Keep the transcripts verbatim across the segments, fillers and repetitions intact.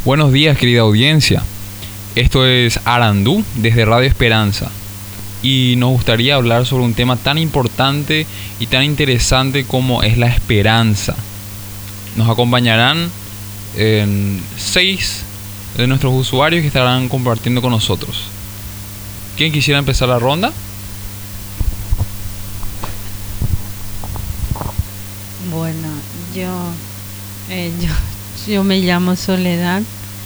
Buenos días, querida audiencia. Esto es Arandú desde Radio Esperanza y nos gustaría hablar sobre un tema tan importante y tan interesante como es la esperanza. Nos acompañarán en seis de nuestros usuarios que estarán compartiendo con nosotros. ¿Quién quisiera empezar la ronda? Bueno, yo, eh, yo, yo me llamo Soledad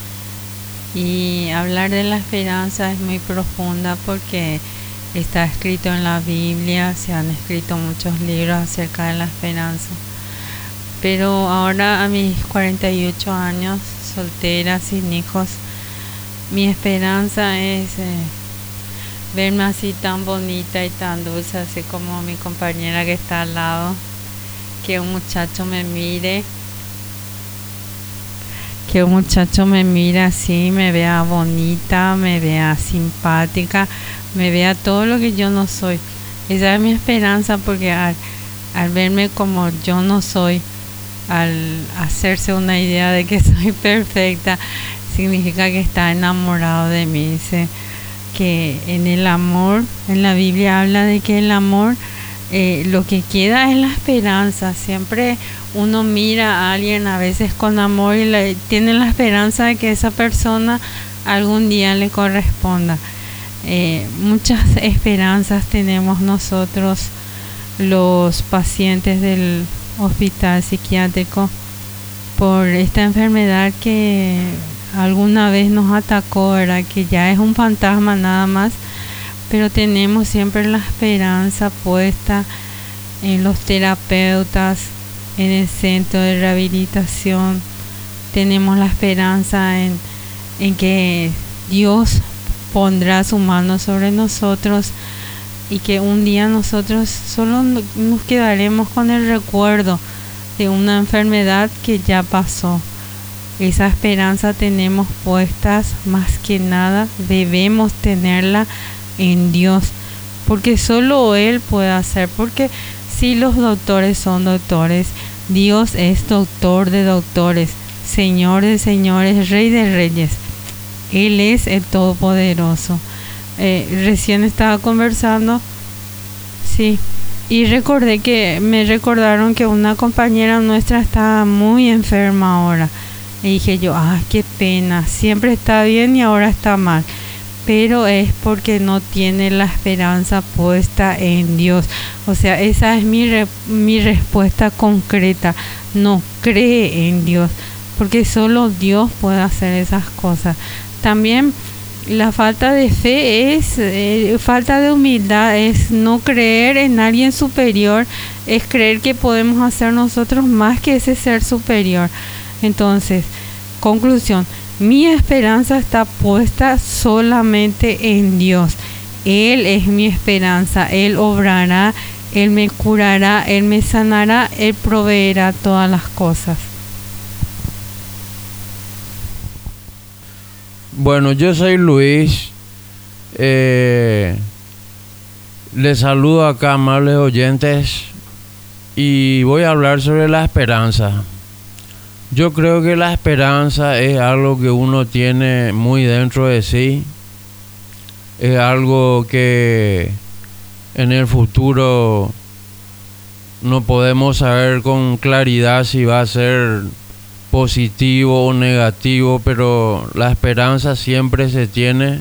y hablar de la esperanza es muy profunda porque está escrito en la Biblia, se han escrito muchos libros acerca de la esperanza. Pero ahora a mis cuarenta y ocho años, soltera, sin hijos, mi esperanza es eh, verme así tan bonita y tan dulce, así como mi compañera que está al lado. Que un muchacho me mire, que un muchacho me mire así, me vea bonita, me vea simpática, me vea todo lo que yo no soy. Esa es mi esperanza, porque al, al verme como yo no soy, al hacerse una idea de que soy perfecta, significa que está enamorado de mí. Dice que en el amor, en la Biblia habla de que el amor, Eh, lo que queda es la esperanza. Siempre uno mira a alguien a veces con amor y le, tiene la esperanza de que esa persona algún día le corresponda. Eh, muchas esperanzas tenemos nosotros, los pacientes del hospital psiquiátrico, por esta enfermedad que alguna vez nos atacó, ¿verdad? Que ya es un fantasma nada más. Pero tenemos siempre la esperanza puesta en los terapeutas, en el centro de rehabilitación. Tenemos la esperanza en, en que Dios pondrá su mano sobre nosotros y que un día nosotros solo nos quedaremos con el recuerdo de una enfermedad que ya pasó. Esa esperanza tenemos puestas, más que nada debemos tenerla en Dios, porque solo Él puede hacer. Porque si los doctores son doctores, Dios es doctor de doctores, Señor de señores, Rey de reyes. Él es el Todopoderoso. Eh, recién estaba conversando, sí, y recordé que me recordaron que una compañera nuestra está muy enferma ahora. Y dije yo, ah, qué pena, siempre está bien y ahora está mal. Pero es porque no tiene la esperanza puesta en Dios. O sea, esa es mi, re, mi respuesta concreta. No cree en Dios, porque solo Dios puede hacer esas cosas. También la falta de fe es eh, falta de humildad, es no creer en alguien superior, es creer que podemos hacer nosotros más que ese ser superior. Entonces, conclusión. Mi esperanza está puesta solamente en Dios. Él es mi esperanza. Él obrará, Él me curará, Él me sanará, Él proveerá todas las cosas. Bueno, yo soy Luis. Eh, les saludo acá, amables oyentes, y voy a hablar sobre la esperanza. Yo creo que la esperanza es algo que uno tiene muy dentro de sí. Es algo que en el futuro no podemos saber con claridad si va a ser positivo o negativo, pero la esperanza siempre se tiene.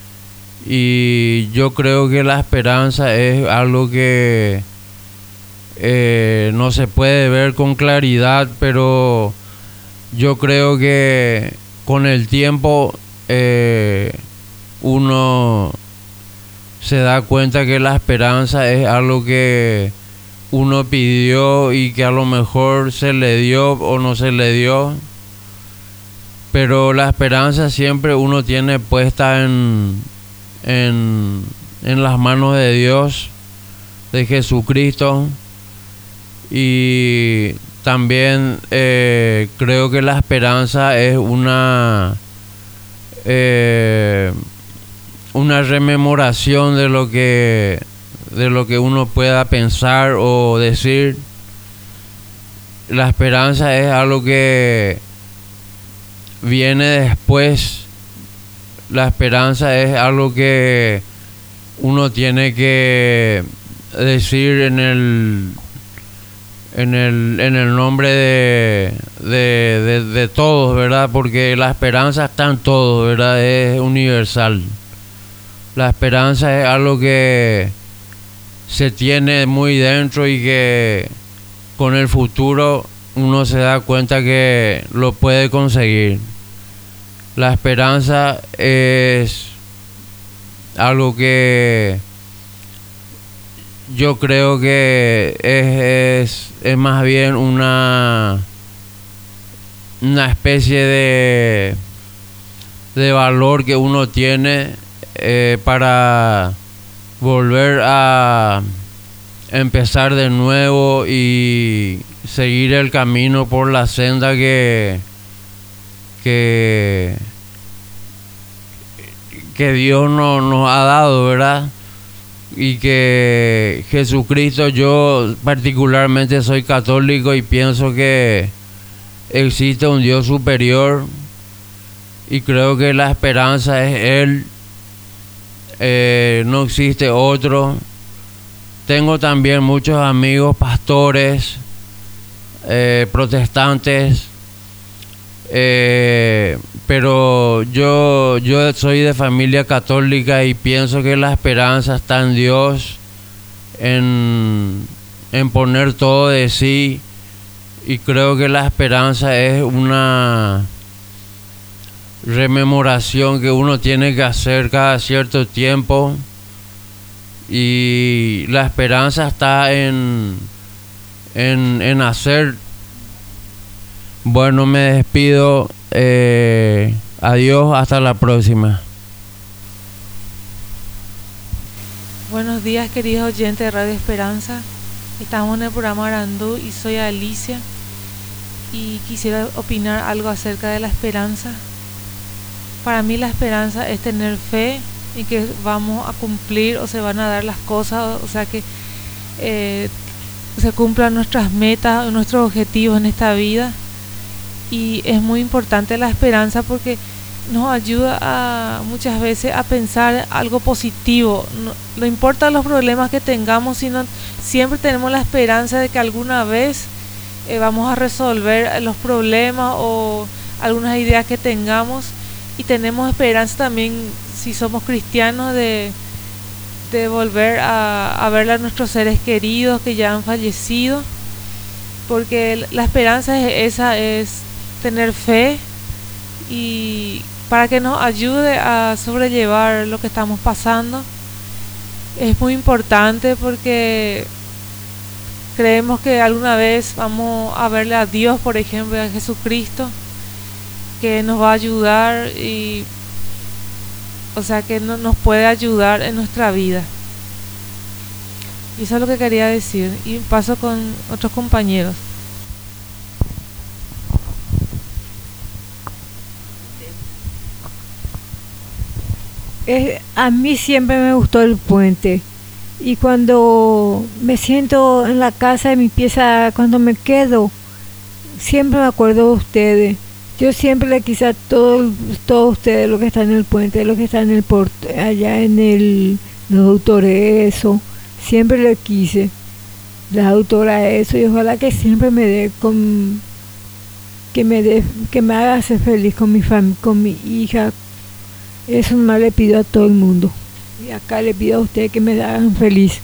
Y yo creo que la esperanza es algo que eh, no se puede ver con claridad, pero yo creo que con el tiempo eh, uno se da cuenta que la esperanza es algo que uno pidió y que a lo mejor se le dio o no se le dio. Pero la esperanza siempre uno tiene puesta en, en, en las manos de Dios, de Jesucristo. Y también eh, creo que la esperanza es una eh, una rememoración de lo que de lo que uno pueda pensar o decir. La esperanza es algo que viene después. La esperanza es algo que uno tiene que decir en el en el en el nombre de de, de, de todos, ¿verdad? Porque la esperanza está en todos, ¿verdad? Es universal. La esperanza es algo que se tiene muy dentro y que con el futuro uno se da cuenta que lo puede conseguir. La esperanza es algo que yo creo que es, es, es más bien una, una especie de, de valor que uno tiene eh, para volver a empezar de nuevo y seguir el camino por la senda que que que Dios no, nos ha dado, ¿verdad? Y que Jesucristo, yo particularmente soy católico y pienso que existe un Dios superior y creo que la esperanza es Él, eh, no existe otro. Tengo también muchos amigos pastores, eh, protestantes, eh, pero yo, yo soy de familia católica y pienso que la esperanza está en Dios, en, en poner todo de sí, y creo que la esperanza es una rememoración que uno tiene que hacer cada cierto tiempo, y la esperanza está en, en, en hacer. Bueno, me despido. Eh, adiós, hasta la próxima. Buenos días, queridos oyentes de Radio Esperanza. Estamos en el programa Arandú y soy Alicia y quisiera opinar algo acerca de la esperanza. Para mí la esperanza es tener fe en que vamos a cumplir o se van a dar las cosas, o sea que eh, se cumplan nuestras metas, nuestros objetivos en esta vida. Y es muy importante la esperanza porque nos ayuda a, muchas veces a pensar algo positivo. No, no importa los problemas que tengamos, sino siempre tenemos la esperanza de que alguna vez eh, vamos a resolver los problemas o algunas ideas que tengamos, y tenemos esperanza también, si somos cristianos, de, de volver a, a ver a nuestros seres queridos que ya han fallecido, porque la esperanza es esa, es tener fe y para que nos ayude a sobrellevar lo que estamos pasando. Es muy importante porque creemos que alguna vez vamos a verle a Dios, por ejemplo, a Jesucristo, que nos va a ayudar, y o sea que no, nos puede ayudar en nuestra vida. Y eso es lo que quería decir, y paso con otros compañeros. Eh, a mí siempre me gustó el puente, y cuando me siento en la casa de mi pieza, cuando me quedo, siempre me acuerdo de ustedes. Yo siempre le quise a todos todos ustedes, los que están en el puente, los que están en el port, allá en el los autores, eso, siempre le quise las autoras eso, y ojalá que siempre me dé con que me dé, que me haga ser feliz con mi fam, con mi hija. Eso más le pido a todo el mundo. Y acá le pido a ustedes que me hagan feliz.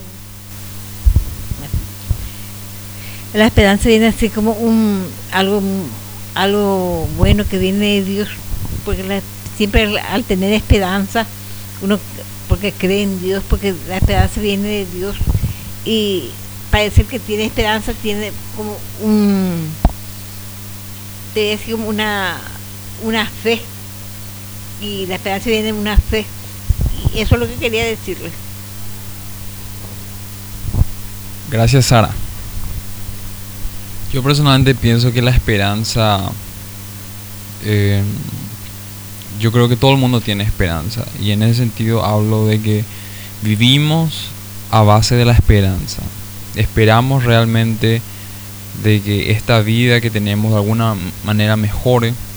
La esperanza viene así como un algo algo bueno que viene de Dios, porque la, siempre al tener esperanza, uno porque cree en Dios, porque la esperanza viene de Dios, y para decir que tiene esperanza tiene como un te decir como una una fe. Y la esperanza viene de una fe, y eso es lo que quería decirles. Gracias, Sara. Yo personalmente pienso que la esperanza, eh, yo creo que todo el mundo tiene esperanza, y en ese sentido hablo de que vivimos a base de la esperanza. Esperamos realmente de que esta vida que tenemos de alguna manera mejore.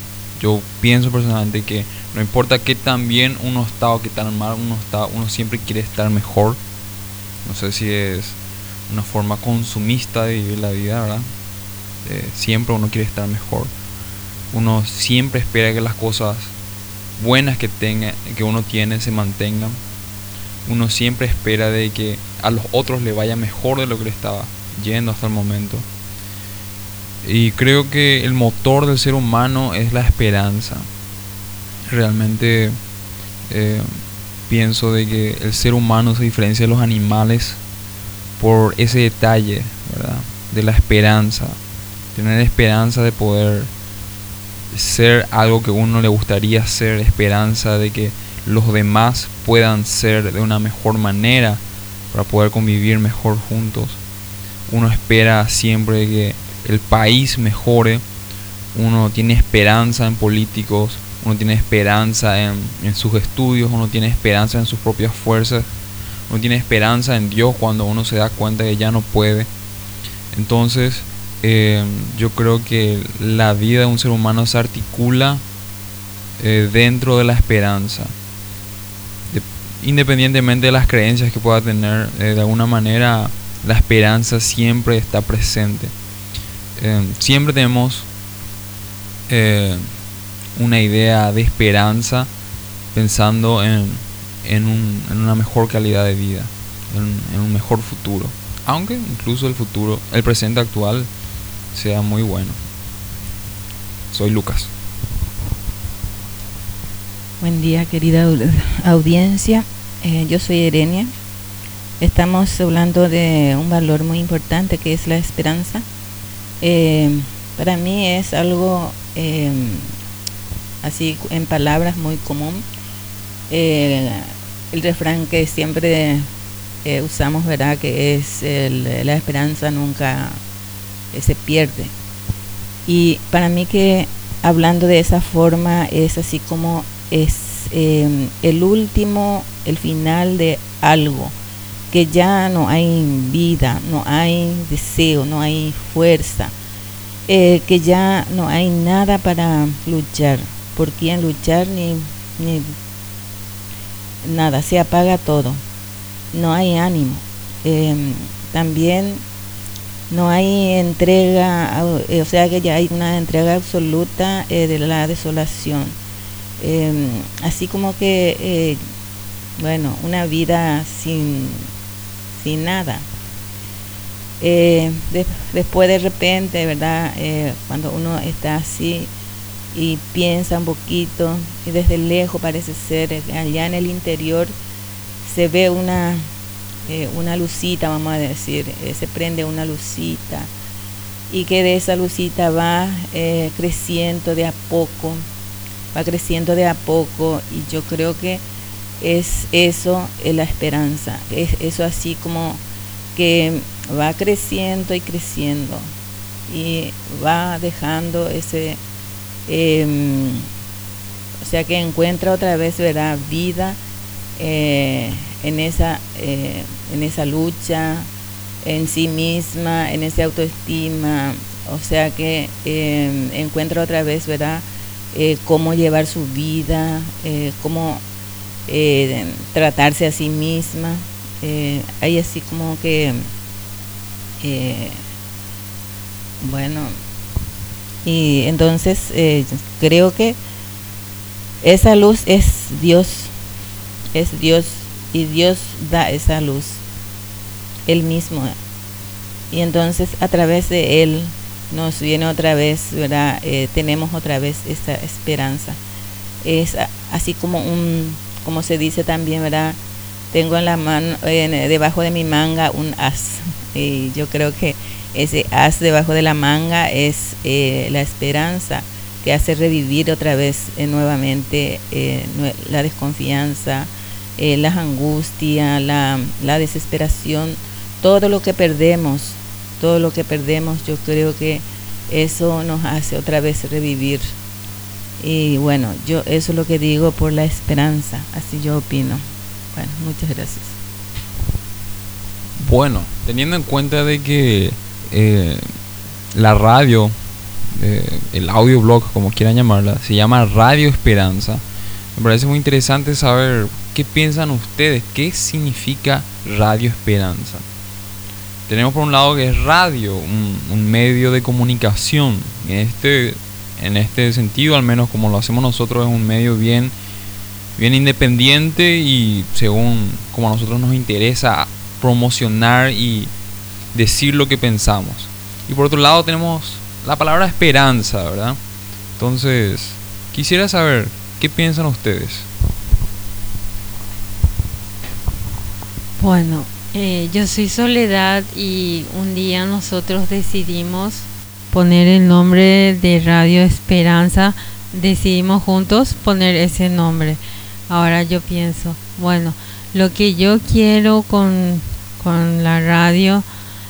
yo pienso personalmente que no importa qué tan bien uno está o qué tan mal uno está, uno siempre quiere estar mejor. No sé si es una forma consumista de vivir la vida, ¿verdad? Eh, siempre uno quiere estar mejor. Uno siempre espera que las cosas buenas que tenga, que uno tiene, se mantengan. Uno siempre espera de que a los otros le vaya mejor de lo que le estaba yendo hasta el momento. Y creo que el motor del ser humano es la esperanza. Realmente eh, pienso de que el ser humano se diferencia de los animales por ese detalle, ¿verdad? De la esperanza. Tener esperanza de poder ser algo que uno le gustaría ser, esperanza de que los demás puedan ser de una mejor manera para poder convivir mejor juntos. Uno espera siempre que el país mejore, uno tiene esperanza en políticos, uno tiene esperanza en, en sus estudios, uno tiene esperanza en sus propias fuerzas, uno tiene esperanza en Dios cuando uno se da cuenta que ya no puede. Entonces eh, yo creo que la vida de un ser humano se articula eh, dentro de la esperanza. De, independientemente de las creencias que pueda tener, eh, de alguna manera la esperanza siempre está presente. Eh, siempre tenemos eh, una idea de esperanza pensando en, en, un, en una mejor calidad de vida, en, en un mejor futuro, aunque incluso el futuro, el presente actual sea muy bueno. Soy Lucas. Buen día, querida audiencia. Eh, yo soy Erenia. Estamos hablando de un valor muy importante que es la esperanza. Eh, para mí es algo eh, así en palabras muy común. Eh, el refrán que siempre eh, usamos, ¿verdad? Que es el, la esperanza nunca eh, se pierde. Y para mí que hablando de esa forma es así como es eh, el último, el final de algo. Que ya no hay vida, no hay deseo, no hay fuerza, eh, que ya no hay nada para luchar, por quién luchar ni, ni nada, se apaga todo, no hay ánimo, eh, también no hay entrega, eh, o sea que ya hay una entrega absoluta eh, de la desolación, eh, así como que, eh, bueno, una vida sin sin nada. Eh, de, después de repente, ¿verdad? Eh, cuando uno está así y piensa un poquito y desde lejos parece ser, allá en el interior se ve una, eh, una lucita, vamos a decir, eh, se prende una lucita y que de esa lucita va eh, creciendo de a poco, va creciendo de a poco y yo creo que es eso, es la esperanza, es eso así como que va creciendo y creciendo y va dejando ese, eh, o sea que encuentra otra vez, ¿verdad? Vida eh, en esa, eh, en esa lucha, en sí misma, en esa autoestima, o sea que eh, encuentra otra vez, ¿verdad? Eh, cómo llevar su vida, eh, cómo Eh, tratarse a sí misma, eh, hay así como que eh, bueno, y entonces eh, creo que esa luz es Dios, es Dios y Dios da esa luz Él mismo, y entonces a través de Él nos viene otra vez, ¿verdad? Eh, tenemos otra vez esta esperanza, es así como un, como se dice también, ¿verdad? Tengo en la mano, eh, debajo de mi manga un as, y yo creo que ese as debajo de la manga es eh, la esperanza que hace revivir otra vez eh, nuevamente eh, la desconfianza, eh, las angustias, la, la desesperación, todo lo que perdemos, todo lo que perdemos, yo creo que eso nos hace otra vez revivir. Y bueno, yo eso es lo que digo por la esperanza, así yo opino. Bueno, muchas gracias. Bueno, teniendo en cuenta de que eh, la radio eh, el audioblog, como quieran llamarla, se llama Radio Esperanza. Me parece muy interesante saber qué piensan ustedes, qué significa Radio Esperanza. Tenemos por un lado que es radio, un, un medio de comunicación. En este, en este sentido, al menos como lo hacemos nosotros, es un medio bien, bien independiente y según como a nosotros nos interesa promocionar y decir lo que pensamos. Y por otro lado tenemos la palabra esperanza, ¿verdad? Entonces, quisiera saber, ¿qué piensan ustedes? Bueno, eh, yo soy Soledad y un día nosotros decidimos poner el nombre de Radio Esperanza, decidimos juntos poner ese nombre. Ahora yo pienso, bueno, lo que yo quiero con, con la radio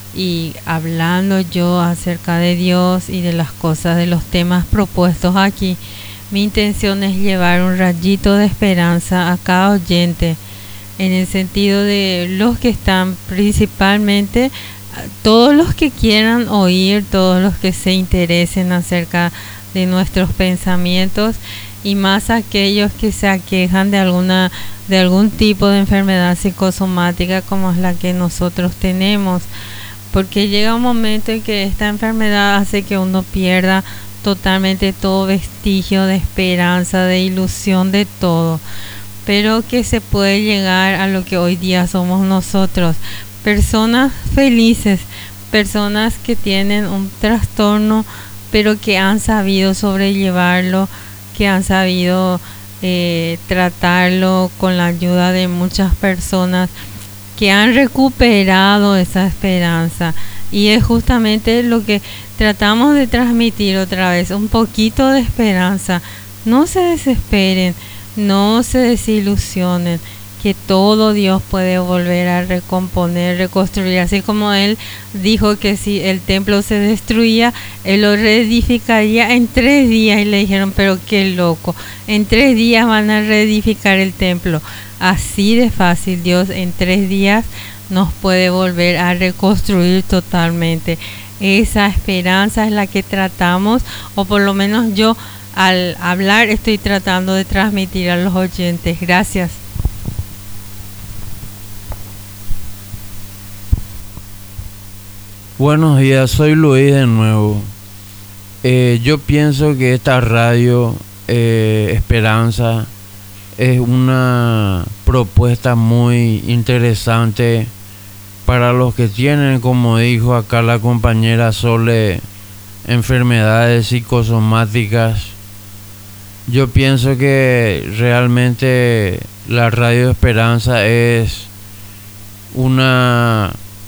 y hablando yo acerca de Dios y de las cosas, de los temas propuestos aquí, mi intención es llevar un rayito de esperanza a cada oyente, en el sentido de los que están principalmente, todos los que quieran oír, todos los que se interesen acerca de nuestros pensamientos y más aquellos que se aquejan de alguna de algún tipo de enfermedad psicosomática como es la que nosotros tenemos, porque llega un momento en que esta enfermedad hace que uno pierda totalmente todo vestigio de esperanza, de ilusión, de todo, pero que se puede llegar a lo que hoy día somos nosotros, personas felices, personas que tienen un trastorno pero que han sabido sobrellevarlo, que han sabido eh, tratarlo con la ayuda de muchas personas que han recuperado esa esperanza. Y es justamente lo que tratamos de transmitir otra vez, un poquito de esperanza. No se desesperen, no se desilusionen, que todo Dios puede volver a recomponer, reconstruir. Así como Él dijo que si el templo se destruía, Él lo reedificaría en tres días. Y le dijeron, pero qué loco, en tres días van a reedificar el templo. Así de fácil, Dios en tres días nos puede volver a reconstruir totalmente. Esa esperanza es la que tratamos, o por lo menos yo al hablar estoy tratando de transmitir a los oyentes. Gracias. Buenos días, soy Luis de nuevo. Eh, yo pienso que esta radio eh, Esperanza es una propuesta muy interesante para los que tienen, como dijo acá la compañera Sole, enfermedades psicosomáticas. Yo pienso que realmente la Radio Esperanza es una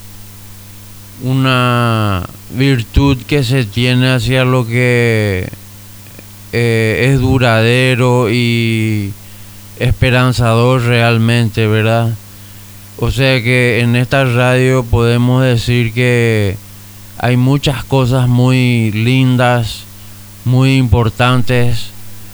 una virtud que se tiene hacia lo que eh, es duradero y esperanzador realmente, ¿verdad? O sea que en esta radio podemos decir que hay muchas cosas muy lindas, muy importantes,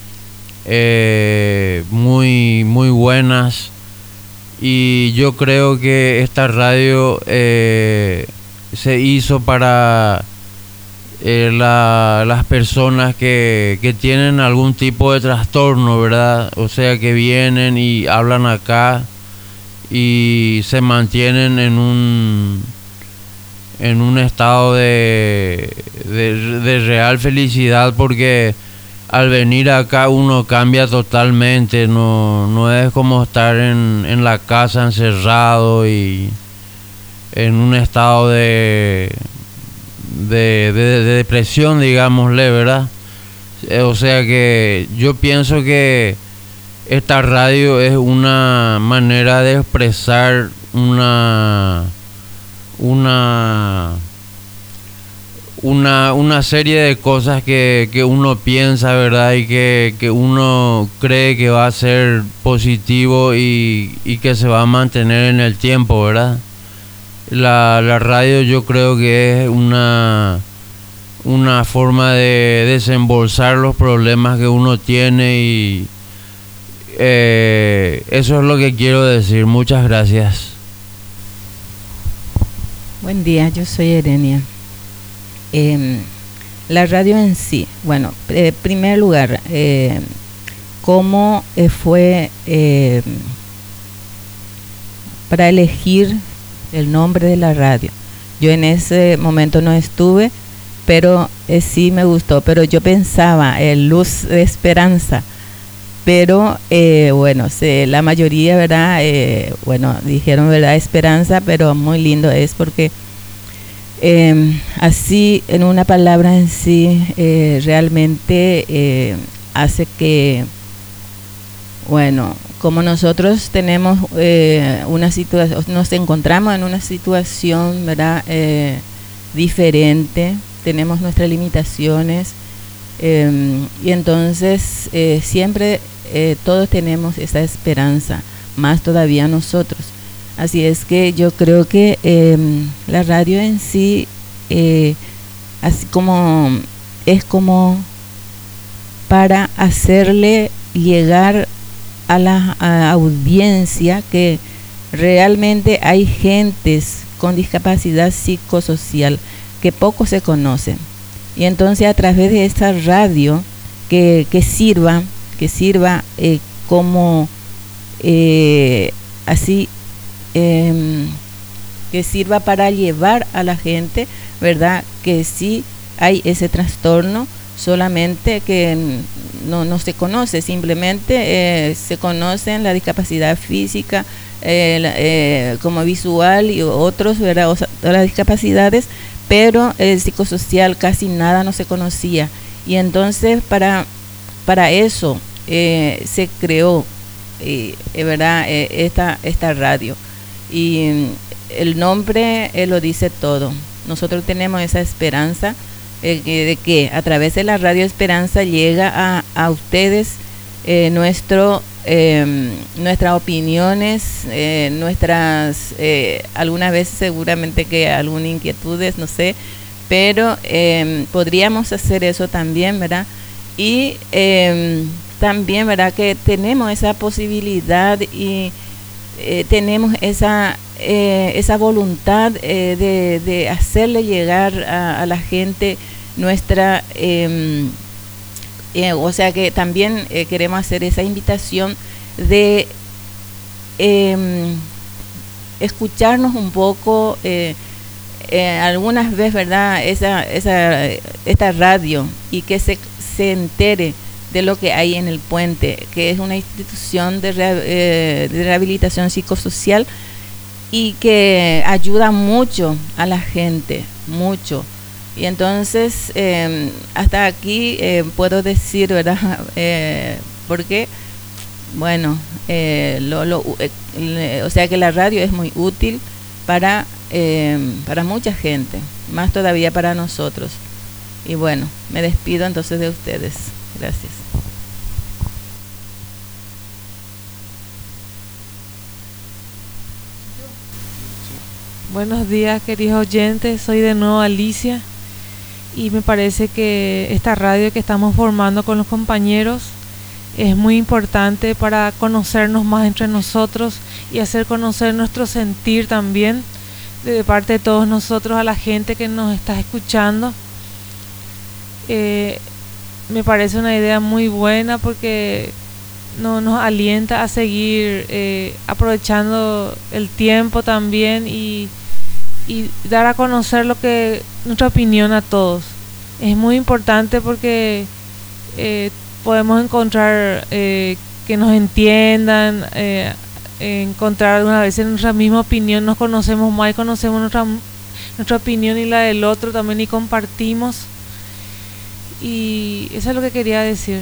eh, muy, muy buenas, y yo creo que esta radio eh, se hizo para eh, la, las personas que, que tienen algún tipo de trastorno, ¿verdad? O sea, que vienen y hablan acá y se mantienen en un en un estado de, de, de real felicidad, porque al venir acá uno cambia totalmente, no, no es como estar en, en la casa encerrado y en un estado de, de, de, de depresión, digámosle, ¿verdad? O sea que yo pienso que esta radio es una manera de expresar una una una, una serie de cosas que, que uno piensa, ¿verdad? Y que, que uno cree que va a ser positivo y, y que se va a mantener en el tiempo, ¿verdad? La, la radio yo creo que es una, una forma de desembolsar los problemas que uno tiene y eh, eso es lo que quiero decir. Muchas gracias. Buen día, yo soy Erenia. Eh, la radio en sí, bueno, en eh, primer lugar, eh, cómo eh, fue eh, para elegir el nombre de la radio. Yo en ese momento no estuve, pero eh, sí me gustó, pero yo pensaba, eh, Luz de Esperanza, pero eh, bueno, se, la mayoría, ¿verdad? Eh, bueno, dijeron, ¿verdad? Esperanza, pero muy lindo es porque eh, así, en una palabra en sí, eh, realmente eh, hace que, bueno, como nosotros tenemos eh, una situación, nos encontramos en una situación, ¿verdad? Eh, diferente, tenemos nuestras limitaciones, eh, y entonces eh, siempre eh, todos tenemos esa esperanza, más todavía nosotros. Así es que yo creo que eh, la radio en sí, eh, así como es como para hacerle llegar a la a audiencia que realmente hay gentes con discapacidad psicosocial que poco se conocen, y entonces a través de esta radio que, que sirva que sirva eh, como eh, así eh, que sirva para llevar a la gente, ¿verdad? Que sí hay ese trastorno, solamente que no, no se conoce, simplemente eh, se conocen la discapacidad física, eh, eh, como visual y otros, ¿verdad? O sea, todas las discapacidades, pero el psicosocial casi nada no se conocía, y entonces para, para eso eh, se creó, eh, ¿verdad? Eh, esta, esta radio, y el nombre eh, lo dice todo. Nosotros tenemos esa esperanza eh, de que a través de la Radio Esperanza llega a, a ustedes eh, nuestro eh, nuestras opiniones, eh, nuestras eh, algunas veces seguramente que algunas inquietudes, no sé, pero eh, podríamos hacer eso también, ¿verdad? Y eh, también, ¿verdad? Que tenemos esa posibilidad y eh, tenemos esa eh, esa voluntad eh, de, de hacerle llegar a, a la gente nuestra eh, Eh, o sea que también eh, queremos hacer esa invitación de eh, escucharnos un poco, eh, eh, algunas veces, ¿verdad? Esa, esa, esta radio, y que se, se entere de lo que hay en el Puente, que es una institución de, re, eh, de rehabilitación psicosocial y que ayuda mucho a la gente, mucho. Y entonces eh, hasta aquí eh, puedo decir, ¿verdad? Eh, porque, bueno, eh, lo, lo, eh, o sea que la radio es muy útil para, eh, para mucha gente, más todavía para nosotros. Y bueno, me despido entonces de ustedes. Gracias. Buenos días, queridos oyentes, soy de nuevo Alicia. Y me parece que esta radio que estamos formando con los compañeros es muy importante para conocernos más entre nosotros y hacer conocer nuestro sentir también de parte de todos nosotros a la gente que nos está escuchando. Eh, me parece una idea muy buena porque no, nos alienta a seguir eh, aprovechando el tiempo también y y dar a conocer lo que nuestra opinión a todos. Es muy importante porque eh, podemos encontrar eh, que nos entiendan, eh, encontrar algunas veces nuestra misma opinión, nos conocemos más y conocemos nuestra, nuestra opinión y la del otro también, y compartimos. Y eso es lo que quería decir.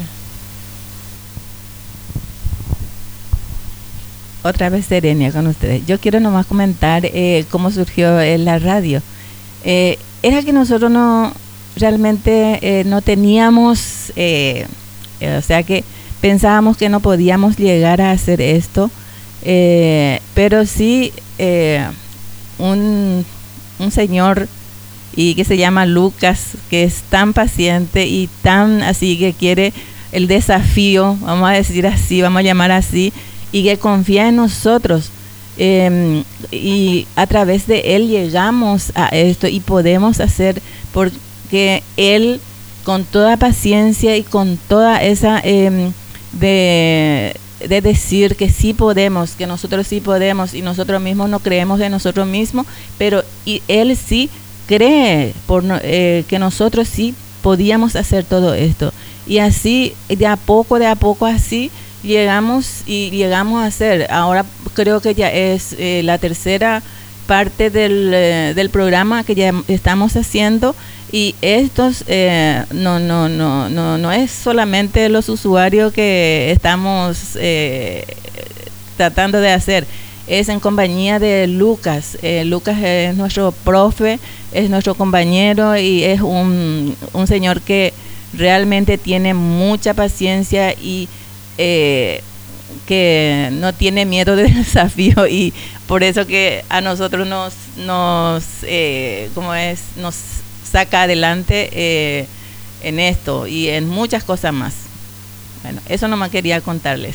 Otra vez Serenia con ustedes. Yo quiero nomás comentar eh, cómo surgió eh, la radio. Eh, era que nosotros no realmente eh, no teníamos, eh, eh, o sea que pensábamos que no podíamos llegar a hacer esto, eh, pero sí eh, un, un señor y que se llama Lucas, que es tan paciente y tan así que quiere el desafío, vamos a decir así, vamos a llamar así, y que confía en nosotros, eh, y a través de él llegamos a esto y podemos hacer, porque él con toda paciencia y con toda esa eh, de, de decir que sí podemos, que nosotros sí podemos y nosotros mismos no creemos de nosotros mismos, pero y Él sí cree por no- eh, que nosotros sí podíamos hacer todo esto. Y así, de a poco, de a poco así, llegamos y llegamos a hacer. Ahora creo que ya es eh, la tercera parte del, eh, del programa que ya estamos haciendo, y estos eh, no, no, no, no, no es solamente los usuarios que estamos eh, tratando de hacer, es en compañía de Lucas. Eh, Lucas es nuestro profe, es nuestro compañero y es un, un señor que realmente tiene mucha paciencia y eh, que no tiene miedo del desafío, y por eso que a nosotros nos nos eh, como es nos saca adelante eh, en esto y en muchas cosas más. Bueno, eso nomás quería contarles.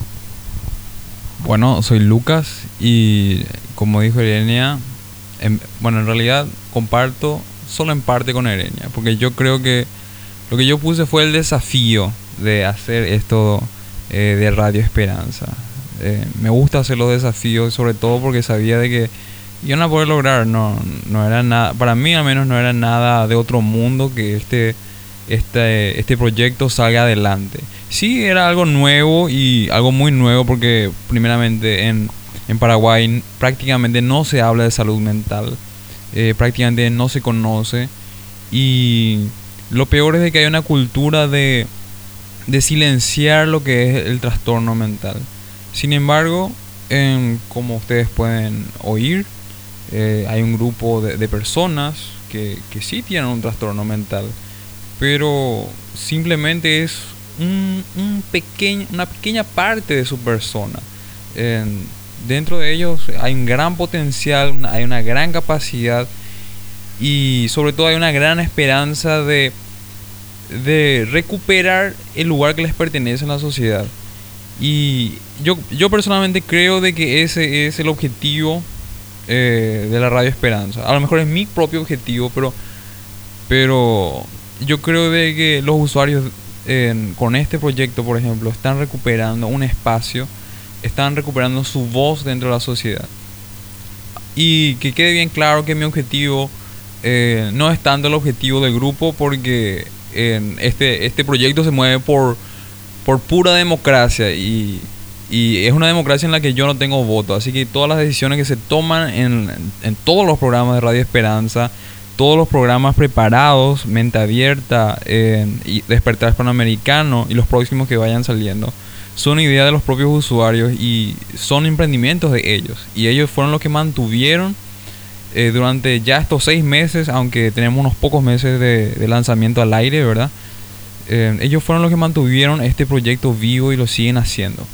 Bueno, soy Lucas y como dijo Erenia, en- bueno, en realidad comparto solo en parte con Erenia, porque yo creo que lo que yo puse fue el desafío de hacer esto eh, de Radio Esperanza. Eh, me gusta hacer los desafíos, sobre todo porque sabía de que yo no poder lograr, no, no era nada, para mí al menos no era nada de otro mundo que este, este, este proyecto salga adelante. Sí, era algo nuevo y algo muy nuevo porque primeramente en, en Paraguay prácticamente no se habla de salud mental, eh, prácticamente no se conoce, y lo peor es de que hay una cultura de, de silenciar lo que es el trastorno mental. Sin embargo, en, como ustedes pueden oír, eh, hay un grupo de, de personas que, que sí tienen un trastorno mental, pero simplemente es un, un pequeño, una pequeña parte de su persona. En- dentro de ellos hay un gran potencial, una- hay una gran capacidad y sobre todo hay una gran esperanza de, de recuperar el lugar que les pertenece en la sociedad. Y yo, yo personalmente creo de que ese es el objetivo eh, de la Radio Esperanza. A lo mejor es mi propio objetivo, pero, pero yo creo de que los usuarios eh, con este proyecto, por ejemplo, están recuperando un espacio, están recuperando su voz dentro de la sociedad. Y que quede bien claro que mi objetivo eh, no es tanto el objetivo del grupo, porque eh, este, este proyecto se mueve por, por pura democracia y, y es una democracia en la que yo no tengo voto. Así que todas las decisiones que se toman en, en todos los programas de Radio Esperanza, todos los programas preparados, Mente Abierta, eh, y Despertar Hispanoamericano y los próximos que vayan saliendo, son ideas de los propios usuarios y son emprendimientos de ellos. Y ellos fueron los que mantuvieron eh, durante ya estos seis meses, aunque tenemos unos pocos meses de, de lanzamiento al aire, ¿verdad? Eh, ellos fueron los que mantuvieron este proyecto vivo y lo siguen haciendo.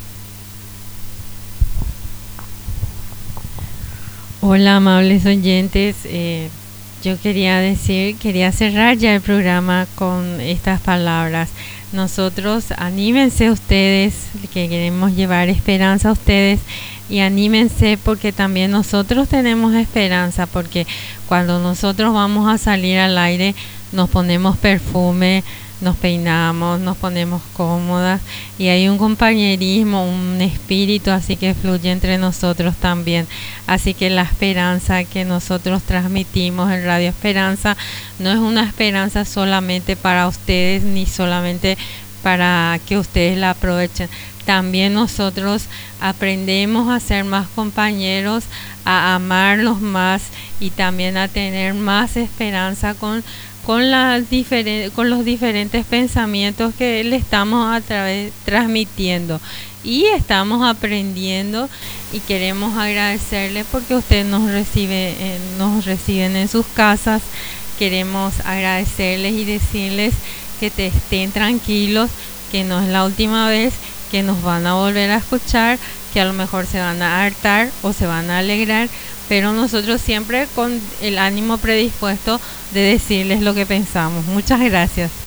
Hola, amables oyentes. Eh, yo quería decir, quería cerrar ya el programa con estas palabras. Nosotros, anímense ustedes, que queremos llevar esperanza a ustedes, y anímense porque también nosotros tenemos esperanza, porque cuando nosotros vamos a salir al aire nos ponemos perfume, nos peinamos, nos ponemos cómodas y hay un compañerismo, un espíritu así que fluye entre nosotros también. Así que la esperanza que nosotros transmitimos en Radio Esperanza no es una esperanza solamente para ustedes ni solamente para que ustedes la aprovechen. También nosotros aprendemos a ser más compañeros, a amarlos más y también a tener más esperanza con con las diferen- con los diferentes pensamientos que le estamos a través transmitiendo, y estamos aprendiendo y queremos agradecerles porque ustedes nos recibe eh, nos reciben en sus casas. Queremos agradecerles y decirles que te estén tranquilos, que no es la última vez, que nos van a volver a escuchar, que a lo mejor se van a hartar o se van a alegrar, pero nosotros siempre con el ánimo predispuesto de decirles lo que pensamos. Muchas gracias.